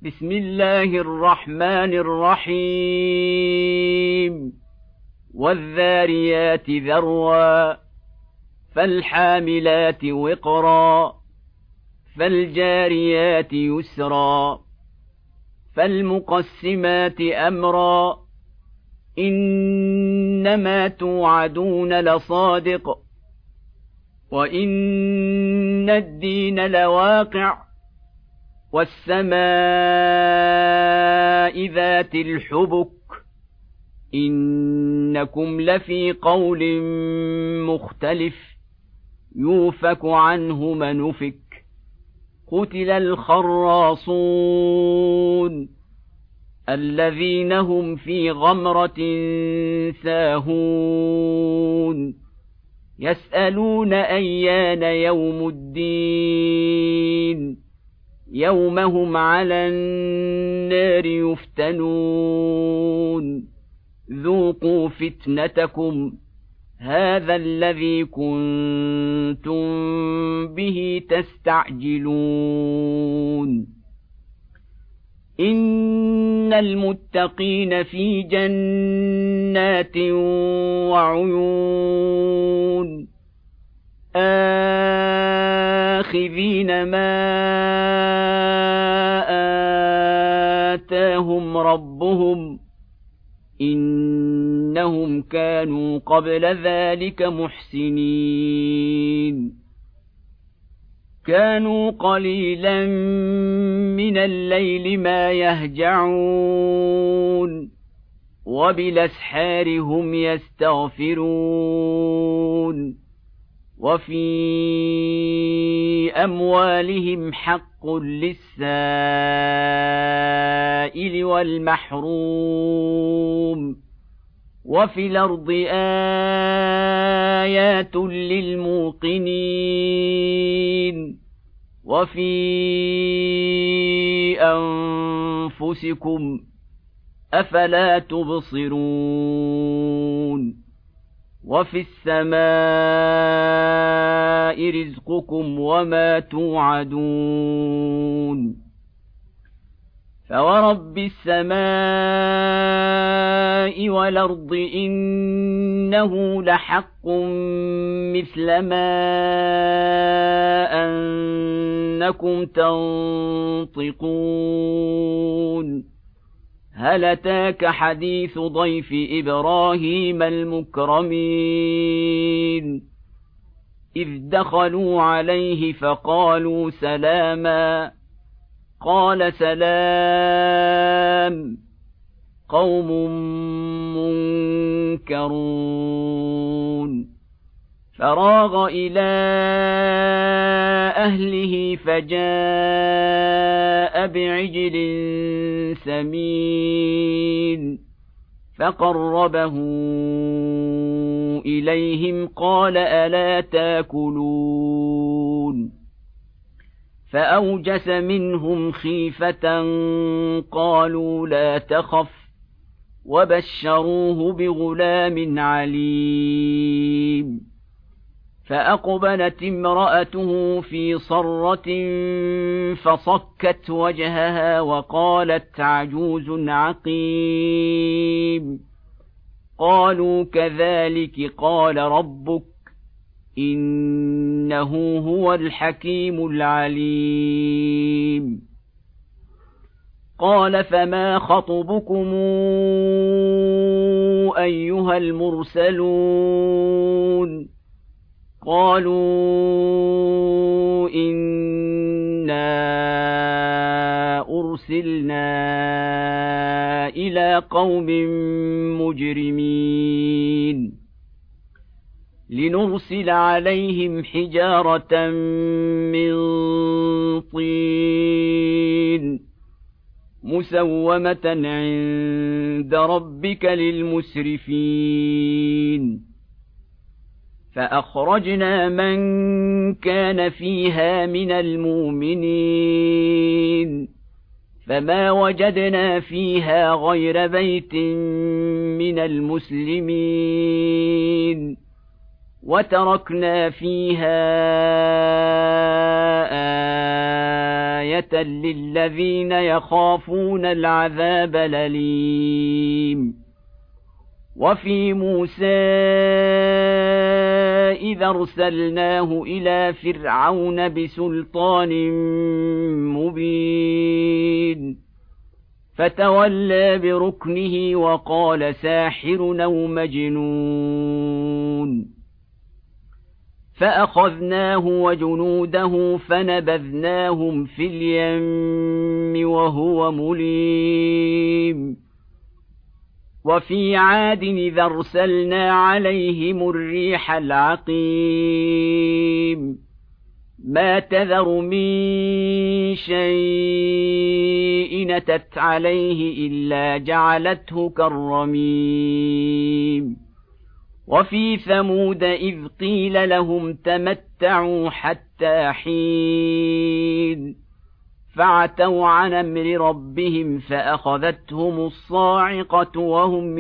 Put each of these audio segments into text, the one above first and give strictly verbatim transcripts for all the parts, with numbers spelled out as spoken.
بسم الله الرحمن الرحيم والذاريات ذروا فالحاملات وقرا فالجاريات يسرا فالمقسمات أمرا إنما توعدون لصادق وإن الدين لواقع والسماء ذات الحبك إنكم لفي قول مختلف يوفك عنه من أفك قتل الخراصون الذين هم في غمرة ساهون يسألون أيان يوم الدين يوم هم على النار يفتنون ذوقوا فتنتكم هذا الذي كنتم به تستعجلون إن المتقين في جنات وعيون آخذين ما آتاهم ربهم إنهم كانوا قبل ذلك محسنين كانوا قليلا من الليل ما يهجعون وبالأسحار هم يستغفرون وفي أموالهم حق للسائل والمحروم وفي الأرض آيات للموقنين وفي أنفسكم أفلا تبصرون وفي السماء رزقكم وما توعدون فورب السماء والأرض إنه لحق مثل ما أنكم تنطقون هل أتاك حديث ضيف إبراهيم المكرمين إذ دخلوا عليه فقالوا سلاما قال سلام قوم منكرون فراغ إلى أهله فجاء بعجل سمين فقربه إليهم قال ألا تاكلون فأوجس منهم خيفة قالوا لا تخف وبشروه بغلام عليم فأقبلت امرأته في صرة فصكت وجهها وقالت عجوز عقيم قالوا كذلك قال ربك إنه هو الحكيم العليم قال فما خطبكم أيها المرسلون قالوا إنا أرسلنا إلى قوم مجرمين لنرسل عليهم حجارة من طين مسومة عند ربك للمسرفين فأخرجنا من كان فيها من المؤمنين فما وجدنا فيها غير بيت من المسلمين وتركنا فيها آية للذين يخافون العذاب الأليم. وفي موسى إذا أرسلناه إلى فرعون بسلطان مبين فتولى بركنه وقال ساحر أو مجنون، فأخذناه وجنوده فنبذناهم في اليم وهو مليم. وفي عاد إذا أرسلنا عليهم الريح العقيم ما تذر من شيء أتت عليه إلا جعلته كالرميم. وفي ثمود إذ قيل لهم تمتعوا حتى حين فعتوا عن أمر ربهم فأخذتهم الصاعقة وهم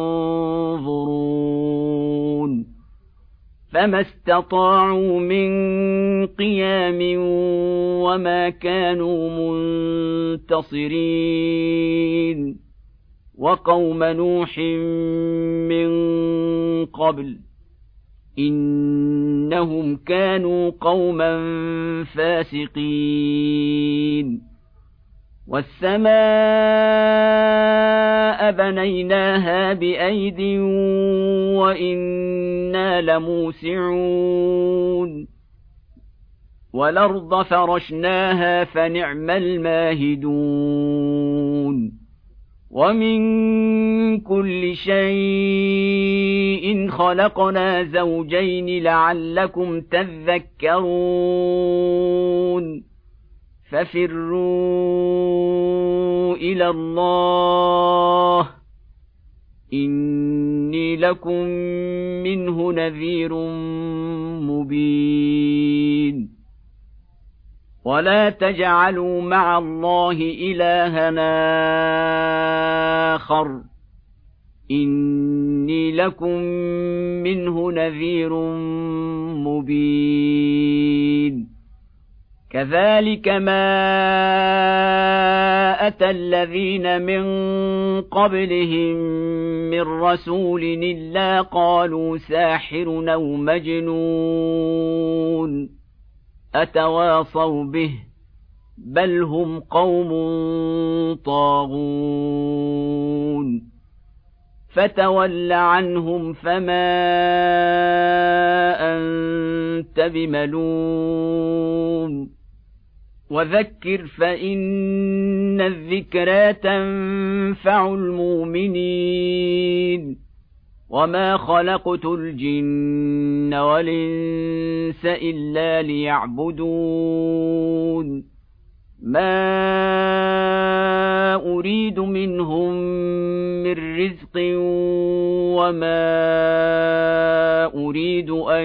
ينظرون فما استطاعوا من قيام وما كانوا منتصرين. وقوم نوح من قبل إنهم كانوا قوما فاسقين. والسماء بنيناها بأيد وإنا لموسعون والأرض فرشناها فنعم الماهدون. ومن كل شيء خلقنا زوجين لعلكم تذكرون. ففروا إلى الله إني لكم منه نذير مبين. ولا تجعلوا مع الله إلهًا آخر إني لكم منه نذير مبين. كذلك ما أتى الذين من قبلهم من رسول إلا قالوا ساحر أو مجنون أتواصوا به بل هم قوم طاغون. فتول عنهم فما أنت بملوم وذكر فإن الذكرى تنفع المؤمنين. وما خلقت الجن والإنس إلا ليعبدون ما أريد منهم من رزق وما أريد أن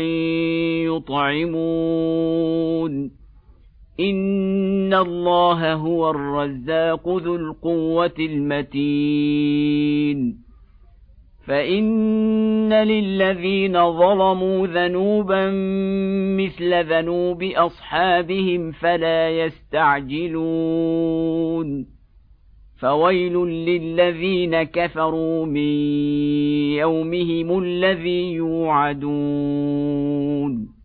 يطعمون إن الله هو الرزاق ذو القوة المتين. فإن للذين ظلموا ذنوبا مثل ذنوب أصحابهم فلا يستعجلون. فويل للذين كفروا من يومهم الذي يوعدون.